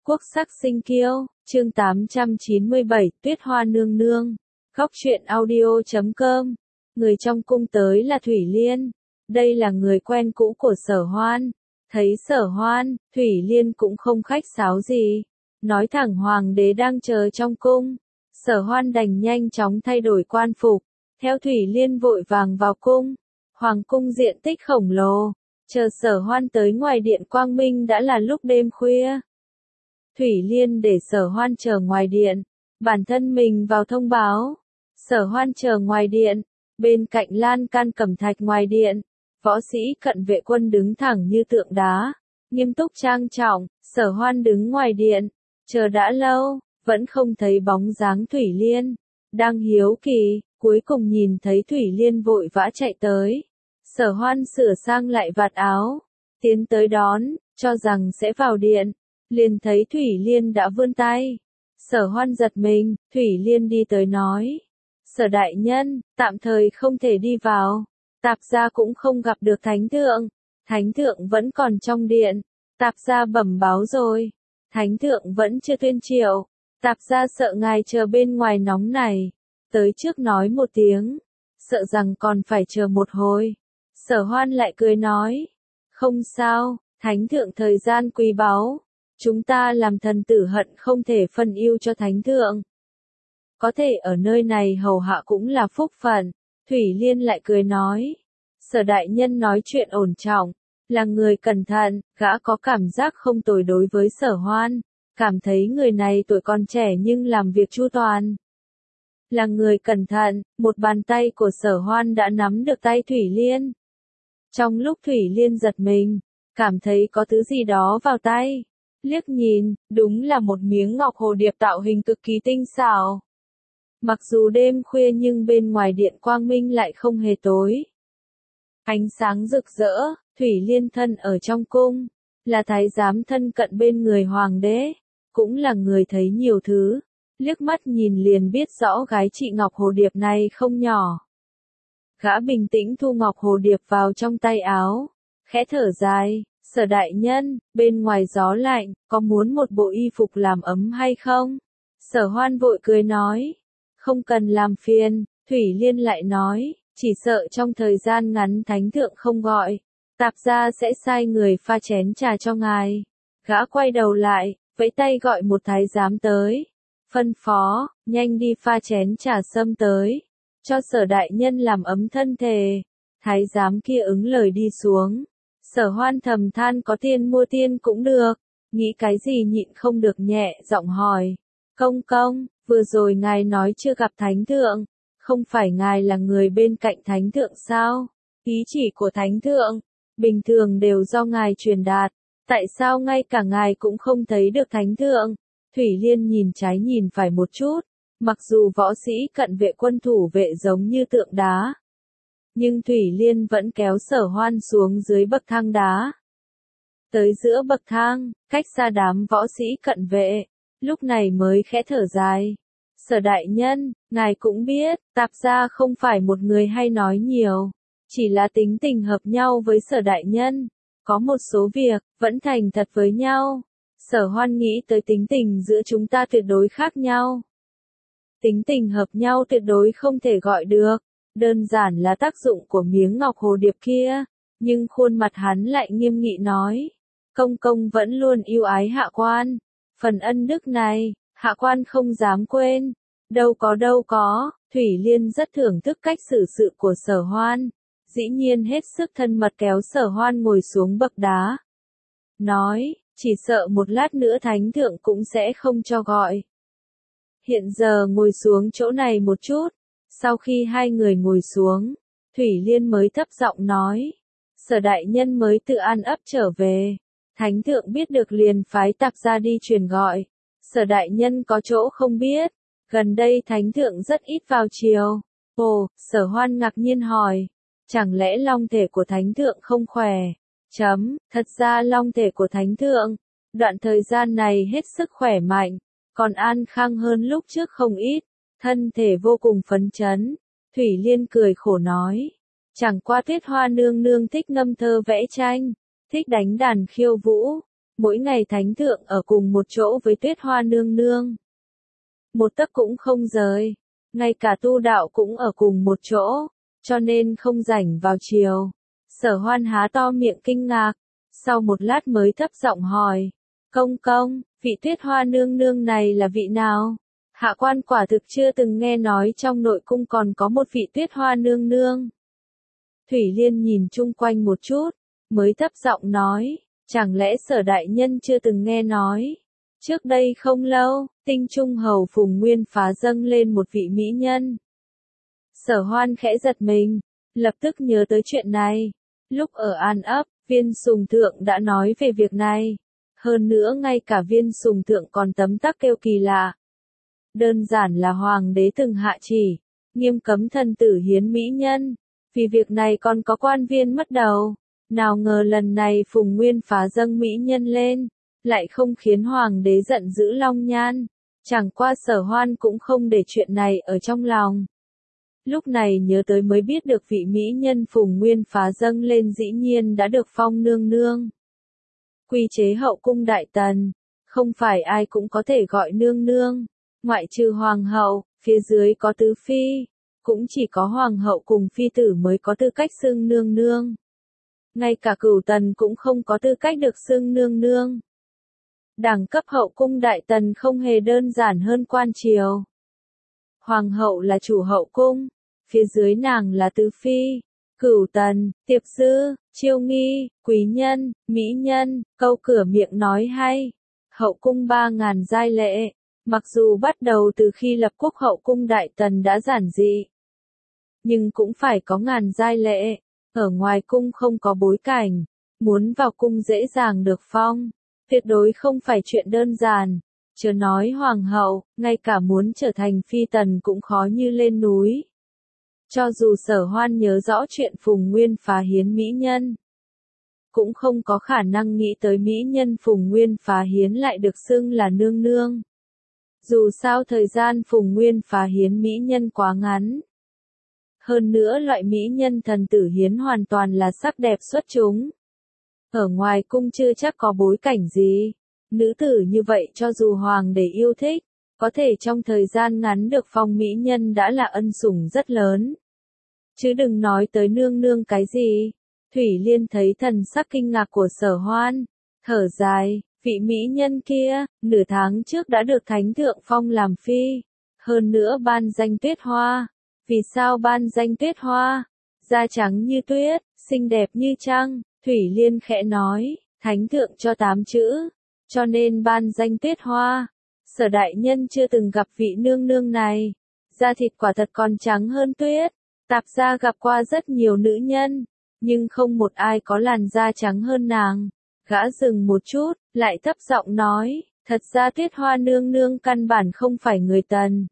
Quốc sắc sinh kiêu, chương 897, Tuyết Hoa nương nương. Góc truyện audio.com. Người trong cung tới là Thủy Liên. Đây là người quen cũ của Sở Hoan. Thấy Sở Hoan, Thủy Liên cũng không khách sáo gì. Nói thẳng hoàng đế đang chờ trong cung. Sở Hoan đành nhanh chóng thay đổi quan phục. Theo Thủy Liên vội vàng vào cung. Hoàng cung diện tích khổng lồ. Chờ Sở Hoan tới ngoài điện Quang Minh đã là lúc đêm khuya. Thủy Liên để Sở Hoan chờ ngoài điện. Bản thân mình vào thông báo. Sở Hoan chờ ngoài điện. Bên cạnh lan can cẩm thạch ngoài điện. Võ sĩ cận vệ quân đứng thẳng như tượng đá. Nghiêm túc trang trọng. Sở Hoan đứng ngoài điện. Chờ đã lâu. Vẫn không thấy bóng dáng Thủy Liên. Đang hiếu kỳ. Cuối cùng nhìn thấy Thủy Liên vội vã chạy tới. Sở Hoan sửa sang lại vạt áo. Tiến tới đón. Cho rằng sẽ vào điện. Liền thấy Thủy Liên đã vươn tay. Sở Hoan giật mình, Thủy Liên đi tới nói. Sở đại nhân, tạm thời không thể đi vào. Tạp gia cũng không gặp được thánh thượng. Thánh thượng vẫn còn trong điện. Tạp gia bẩm báo rồi. Thánh thượng vẫn chưa tuyên triệu. Tạp gia sợ ngài chờ bên ngoài nóng này. Tới trước nói một tiếng. Sợ rằng còn phải chờ một hồi. Sở Hoan lại cười nói. Không sao, thánh thượng thời gian quý báu. Chúng ta làm thần tử hận không thể phân ưu cho thánh thượng. Có thể ở nơi này hầu hạ cũng là phúc phận. Thủy Liên lại cười nói. Sở đại nhân nói chuyện ổn trọng. Là người cẩn thận, gã có cảm giác không tồi đối với Sở Hoan. Cảm thấy người này tuổi còn trẻ nhưng làm việc chu toàn. Là người cẩn thận, một bàn tay của Sở Hoan đã nắm được tay Thủy Liên. Trong lúc Thủy Liên giật mình, cảm thấy có thứ gì đó vào tay. Liếc nhìn, đúng là một miếng ngọc hồ điệp tạo hình cực kỳ tinh xảo. Mặc dù đêm khuya nhưng bên ngoài điện Quang Minh lại không hề tối. Ánh sáng rực rỡ, Thủy Liên thân ở trong cung, là thái giám thân cận bên người hoàng đế, cũng là người thấy nhiều thứ, liếc mắt nhìn liền biết rõ gái chị ngọc hồ điệp này không nhỏ. Gã bình tĩnh thu ngọc hồ điệp vào trong tay áo, khẽ thở dài. Sở đại nhân, bên ngoài gió lạnh, có muốn một bộ y phục làm ấm hay không? Sở Hoan vội cười nói. Không cần làm phiền, Thủy Liên lại nói, chỉ sợ trong thời gian ngắn thánh thượng không gọi. Tạp gia sẽ sai người pha chén trà cho ngài. Gã quay đầu lại, vẫy tay gọi một thái giám tới. Phân phó, nhanh đi pha chén trà sâm tới. Cho sở đại nhân làm ấm thân thể. Thái giám kia ứng lời đi xuống. Sở Hoan thầm than có tiền mua tiên cũng được, nghĩ cái gì nhịn không được nhẹ giọng hỏi. Công công, vừa rồi ngài nói chưa gặp thánh thượng, không phải ngài là người bên cạnh thánh thượng sao? Ý chỉ của thánh thượng, bình thường đều do ngài truyền đạt, tại sao ngay cả ngài cũng không thấy được thánh thượng? Thủy Liên nhìn trái nhìn phải một chút, mặc dù võ sĩ cận vệ quân thủ vệ giống như tượng đá. Nhưng Thủy Liên vẫn kéo Sở Hoan xuống dưới bậc thang đá. Tới giữa bậc thang, cách xa đám võ sĩ cận vệ, lúc này mới khẽ thở dài. Sở đại nhân, ngài cũng biết, tạp gia không phải một người hay nói nhiều, chỉ là tính tình hợp nhau với Sở đại nhân, có một số việc, vẫn thành thật với nhau. Sở Hoan nghĩ tới tính tình giữa chúng ta tuyệt đối khác nhau. Tính tình hợp nhau tuyệt đối không thể gọi được. Đơn giản là tác dụng của miếng ngọc hồ điệp kia, nhưng khuôn mặt hắn lại nghiêm nghị nói. Công công vẫn luôn yêu ái hạ quan. Phần ân đức này, hạ quan không dám quên. Đâu có, Thủy Liên rất thưởng thức cách xử sự của Sở Hoan. Dĩ nhiên hết sức thân mật kéo Sở Hoan ngồi xuống bậc đá. Nói, chỉ sợ một lát nữa thánh thượng cũng sẽ không cho gọi. Hiện giờ ngồi xuống chỗ này một chút. Sau khi hai người ngồi xuống, Thủy Liên mới thấp giọng nói. Sở đại nhân mới tự An Ấp trở về. Thánh thượng biết được liền phái tạp gia đi truyền gọi. Sở đại nhân có chỗ không biết. Gần đây thánh thượng rất ít vào triều. Ồ, Sở Hoan ngạc nhiên hỏi. Chẳng lẽ long thể của thánh thượng không khỏe? Thật ra long thể của thánh thượng, đoạn thời gian này hết sức khỏe mạnh. Còn an khang hơn lúc trước không ít. Thân thể vô cùng phấn chấn. Thủy Liên cười khổ nói. Chẳng qua Tuyết Hoa nương nương thích ngâm thơ vẽ tranh, thích đánh đàn khiêu vũ. Mỗi ngày thánh thượng ở cùng một chỗ với Tuyết Hoa nương nương. Một tấc cũng không rời. Ngay cả tu đạo cũng ở cùng một chỗ, cho nên không rảnh vào chiều. Sở Hoan há to miệng kinh ngạc, sau một lát mới thấp giọng hỏi, công công, vị Tuyết Hoa nương nương này là vị nào? Hạ quan quả thực chưa từng nghe nói trong nội cung còn có một vị Tuyết Hoa nương nương. Thủy Liên nhìn chung quanh một chút, mới thấp giọng nói, chẳng lẽ Sở đại nhân chưa từng nghe nói? Trước đây không lâu, Tinh Trung hầu Phùng Nguyên Phá dâng lên một vị mỹ nhân. Sở Hoan khẽ giật mình, lập tức nhớ tới chuyện này. Lúc ở An ấp, Viên Sùng Thượng đã nói về việc này. Hơn nữa ngay cả Viên Sùng Thượng còn tấm tắc kêu kỳ lạ. Đơn giản là hoàng đế từng hạ chỉ, nghiêm cấm thần tử hiến mỹ nhân. Vì việc này còn có quan viên mất đầu. Nào ngờ lần này Phùng Nguyên Phá dâng mỹ nhân lên, lại không khiến hoàng đế giận dữ long nhan. Chẳng qua Sở Hoan cũng không để chuyện này ở trong lòng. Lúc này nhớ tới mới biết được vị mỹ nhân Phùng Nguyên Phá dâng lên dĩ nhiên đã được phong nương nương. Quy chế hậu cung đại tần, không phải ai cũng có thể gọi nương nương, ngoại trừ hoàng hậu, phía dưới có tứ phi, cũng chỉ có hoàng hậu cùng phi tử mới có tư cách xưng nương nương. Ngay cả Cửu Tần cũng không có tư cách được xưng nương nương. Đẳng cấp hậu cung đại tần không hề đơn giản hơn quan triều. Hoàng hậu là chủ hậu cung, phía dưới nàng là tứ phi, Cửu Tần, tiệp sư, chiêu nghi, quý nhân, mỹ nhân, câu cửa miệng nói hay. Hậu cung 3.000 giai lệ, mặc dù bắt đầu từ khi lập quốc hậu cung đại tần đã giản dị, nhưng cũng phải có ngàn giai lệ. Ở ngoài cung không có bối cảnh, muốn vào cung dễ dàng được phong, tuyệt đối không phải chuyện đơn giản. Chớ nói hoàng hậu, ngay cả muốn trở thành phi tần cũng khó như lên núi. Cho dù Sở Hoan nhớ rõ chuyện Phùng Nguyên Phá hiến mỹ nhân, cũng không có khả năng nghĩ tới mỹ nhân Phùng Nguyên Phá hiến lại được xưng là nương nương. Dù sao thời gian Phùng Nguyên Phá hiến mỹ nhân quá ngắn. Hơn nữa loại mỹ nhân thần tử hiến hoàn toàn là sắc đẹp xuất chúng. Ở ngoài cung chưa chắc có bối cảnh gì. Nữ tử như vậy cho dù hoàng đế yêu thích, có thể trong thời gian ngắn được phong mỹ nhân đã là ân sủng rất lớn. Chứ đừng nói tới nương nương cái gì. Thủy Liên thấy thần sắc kinh ngạc của Sở Hoan, thở dài, vị mỹ nhân kia, nửa tháng trước đã được thánh thượng phong làm phi. Hơn nữa ban danh Tuyết Hoa. Vì sao ban danh Tuyết Hoa? Da trắng như tuyết, xinh đẹp như trăng. Thủy Liên khẽ nói, thánh thượng cho 8 chữ, cho nên ban danh Tuyết Hoa. Sở đại nhân chưa từng gặp vị nương nương này, da thịt quả thật còn trắng hơn tuyết. Tạp gia gặp qua rất nhiều nữ nhân, nhưng không một ai có làn da trắng hơn nàng. Gã dừng một chút, lại thấp giọng nói, thật ra Tuyết Hoa nương nương căn bản không phải người Tần.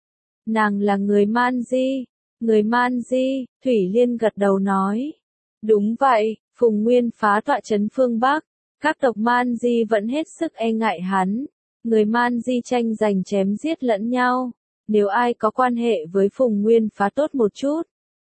Nàng là người Man Di. Người Man Di, Thủy Liên gật đầu nói. Đúng vậy, Phùng Nguyên Phá tọa trấn phương Bắc, các tộc Man Di vẫn hết sức e ngại hắn. Người Man Di tranh giành chém giết lẫn nhau. Nếu ai có quan hệ với Phùng Nguyên Phá tốt một chút,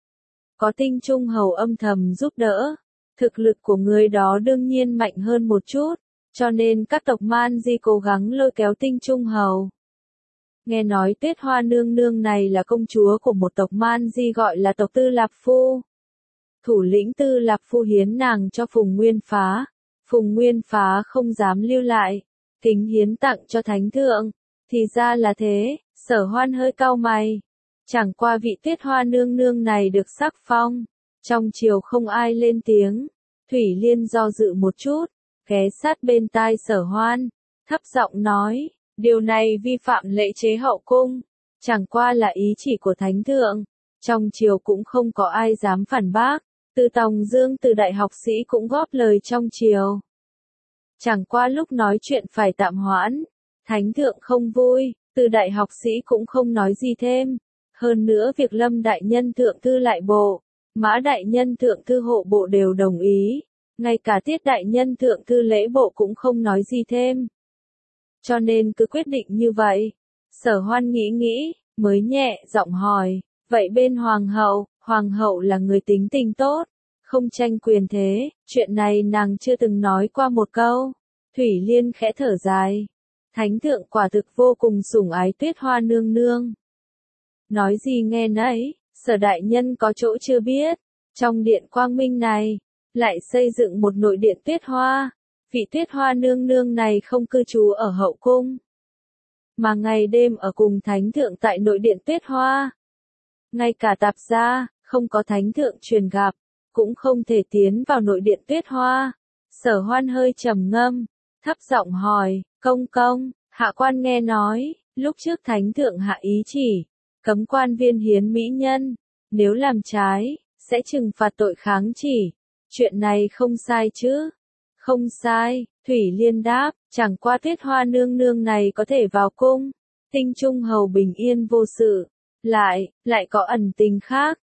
có Tinh Trung hầu âm thầm giúp đỡ, thực lực của người đó đương nhiên mạnh hơn một chút, cho nên các tộc Man Di cố gắng lôi kéo Tinh Trung hầu. Nghe nói Tuyết Hoa nương nương này là công chúa của một tộc Man Di gọi là tộc Tư Lạp Phu. Thủ lĩnh Tư Lạp Phu hiến nàng cho Phùng Nguyên Phá. Phùng Nguyên Phá không dám lưu lại, tính hiến tặng cho thánh thượng. Thì ra là thế. Sở Hoan hơi cau mày. Chẳng qua vị Tuyết Hoa nương nương này được sắc phong. Trong triều không ai lên tiếng. Thủy Liên do dự một chút, ghé sát bên tai Sở Hoan, thấp giọng nói, điều này vi phạm lễ chế hậu cung. Chẳng qua là ý chỉ của thánh thượng. Trong triều cũng không có ai dám phản bác. Từ Tòng Dương từ đại học sĩ cũng góp lời trong triều. Chẳng qua lúc nói chuyện phải tạm hoãn. Thánh thượng không vui. Từ đại học sĩ cũng không nói gì thêm. Hơn nữa việc Lâm đại nhân thượng thư lại bộ, Mã đại nhân thượng thư hộ bộ đều đồng ý. Ngay cả Tiết đại nhân thượng thư lễ bộ cũng không nói gì thêm. Cho nên cứ quyết định như vậy. Sở Hoan nghĩ, mới nhẹ giọng hỏi, vậy bên hoàng hậu là người tính tình tốt, không tranh quyền thế, chuyện này nàng chưa từng nói qua một câu. Thủy Liên khẽ thở dài. Thánh thượng quả thực vô cùng sủng ái Tuyết Hoa nương nương. Nói gì nghe nấy, Sở đại nhân có chỗ chưa biết. Trong điện Quang Minh này, lại xây dựng một nội điện Tuyết Hoa. Vị Tuyết Hoa nương nương này không cư trú ở hậu cung, mà ngày đêm ở cùng thánh thượng tại nội điện Tuyết Hoa. Ngay cả tạp gia, không có thánh thượng truyền gặp, cũng không thể tiến vào nội điện Tuyết Hoa. Sở Hoan hơi trầm ngâm, thấp giọng hỏi, công công, hạ quan nghe nói, lúc trước thánh thượng hạ ý chỉ, cấm quan viên hiến mỹ nhân, nếu làm trái, sẽ trừng phạt tội kháng chỉ. Chuyện này không sai chứ? Không sai, Thủy Liên đáp, chẳng qua Tuyết Hoa nương nương này có thể vào cung, Tinh Trung hầu bình yên vô sự, lại có ẩn tình khác,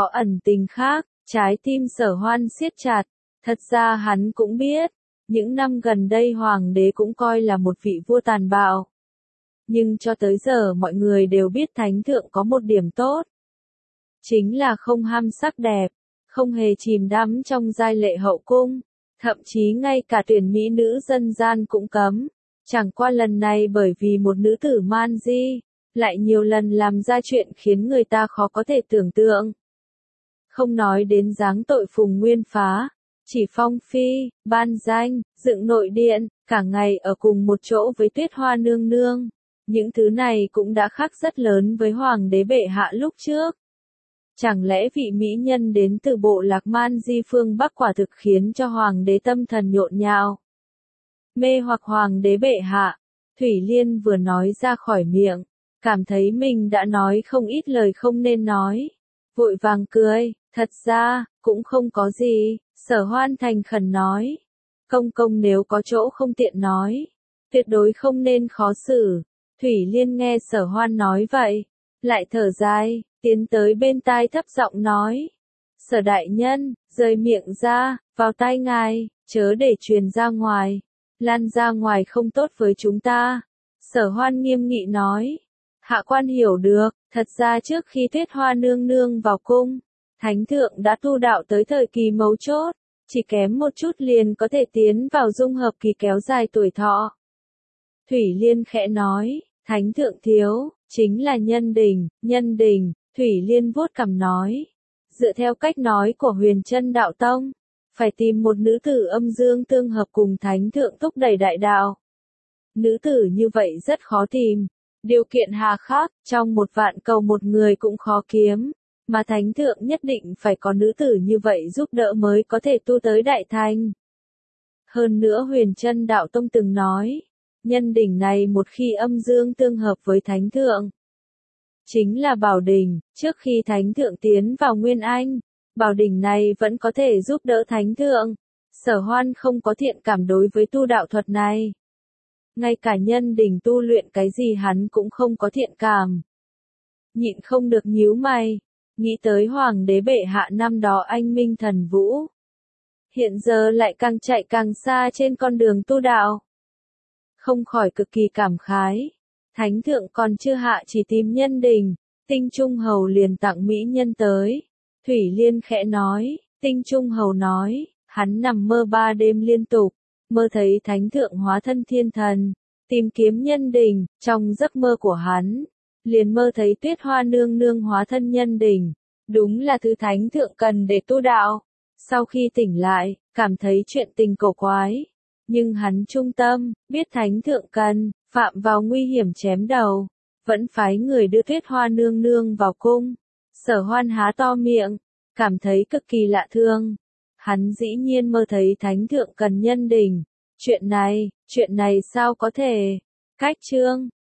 trái tim Sở Hoan siết chặt, thật ra hắn cũng biết, những năm gần đây hoàng đế cũng coi là một vị vua tàn bạo. Nhưng cho tới giờ mọi người đều biết thánh thượng có một điểm tốt, chính là không ham sắc đẹp, không hề chìm đắm trong giai lệ hậu cung. Thậm chí ngay cả tuyển mỹ nữ dân gian cũng cấm. Chẳng qua lần này bởi vì một nữ tử man di, lại nhiều lần làm ra chuyện khiến người ta khó có thể tưởng tượng. Không nói đến giáng tội Phùng Nguyên Phá, chỉ phong phi, ban danh, dựng nội điện, cả ngày ở cùng một chỗ với Tuyết Hoa nương nương. Những thứ này cũng đã khác rất lớn với hoàng đế bệ hạ lúc trước. Chẳng lẽ vị mỹ nhân đến từ bộ lạc man di phương Bắc quả thực khiến cho hoàng đế tâm thần nhộn nhạo? Mê hoặc hoàng đế bệ hạ, Thủy Liên vừa nói ra khỏi miệng, cảm thấy mình đã nói không ít lời không nên nói. Vội vàng cười, thật ra, cũng không có gì, Sở Hoan thành khẩn nói. Công công nếu có chỗ không tiện nói, tuyệt đối không nên khó xử. Thủy Liên nghe Sở Hoan nói vậy, lại thở dài, tiến tới bên tai thấp giọng nói. Sở đại nhân, rời miệng ra, vào tai ngài, chớ để truyền ra ngoài, lan ra ngoài không tốt với chúng ta. Sở Hoan nghiêm nghị nói. Hạ quan hiểu được, thật ra trước khi Tuyết Hoa nương nương vào cung, thánh thượng đã tu đạo tới thời kỳ mấu chốt, chỉ kém một chút liền có thể tiến vào dung hợp kỳ kéo dài tuổi thọ. Thủy Liên khẽ nói, thánh thượng thiếu, chính là nhân đình, Thủy Liên vuốt cằm nói. Dựa theo cách nói của Huyền Chân Đạo Tông, phải tìm một nữ tử âm dương tương hợp cùng thánh thượng thúc đẩy đại đạo. Nữ tử như vậy rất khó tìm, điều kiện hà khắc, trong 1.000 cầu một người cũng khó kiếm, mà thánh thượng nhất định phải có nữ tử như vậy giúp đỡ mới có thể tu tới đại thành. Hơn nữa Huyền Chân Đạo Tông từng nói, nhân đỉnh này một khi âm dương tương hợp với thánh thượng, chính là bảo đỉnh, trước khi thánh thượng tiến vào Nguyên Anh, bảo đỉnh này vẫn có thể giúp đỡ thánh thượng. Sở Hoan không có thiện cảm đối với tu đạo thuật này. Ngay cả nhân đỉnh tu luyện cái gì hắn cũng không có thiện cảm. Nhịn không được nhíu mày, nghĩ tới hoàng đế bệ hạ năm đó anh minh thần vũ. Hiện giờ lại càng chạy càng xa trên con đường tu đạo. Không khỏi cực kỳ cảm khái. Thánh thượng còn chưa hạ chỉ tìm nhân đình, Tinh Trung hầu liền tặng mỹ nhân tới. Thủy Liên khẽ nói, Tinh Trung hầu nói, hắn nằm mơ 3 đêm liên tục, mơ thấy thánh thượng hóa thân thiên thần, tìm kiếm nhân đình, trong giấc mơ của hắn, liền mơ thấy Tuyết Hoa nương nương hóa thân nhân đình, đúng là thứ thánh thượng cần để tu đạo. Sau khi tỉnh lại, cảm thấy chuyện tình cổ quái, nhưng hắn trung tâm, biết thánh thượng cần, phạm vào nguy hiểm chém đầu, vẫn phái người đưa Tuyết Hoa nương nương vào cung. Sở Hoan há to miệng, cảm thấy cực kỳ lạ thường. Hắn dĩ nhiên mơ thấy thánh thượng cần nhân đình. Chuyện này sao có thể? Cách chương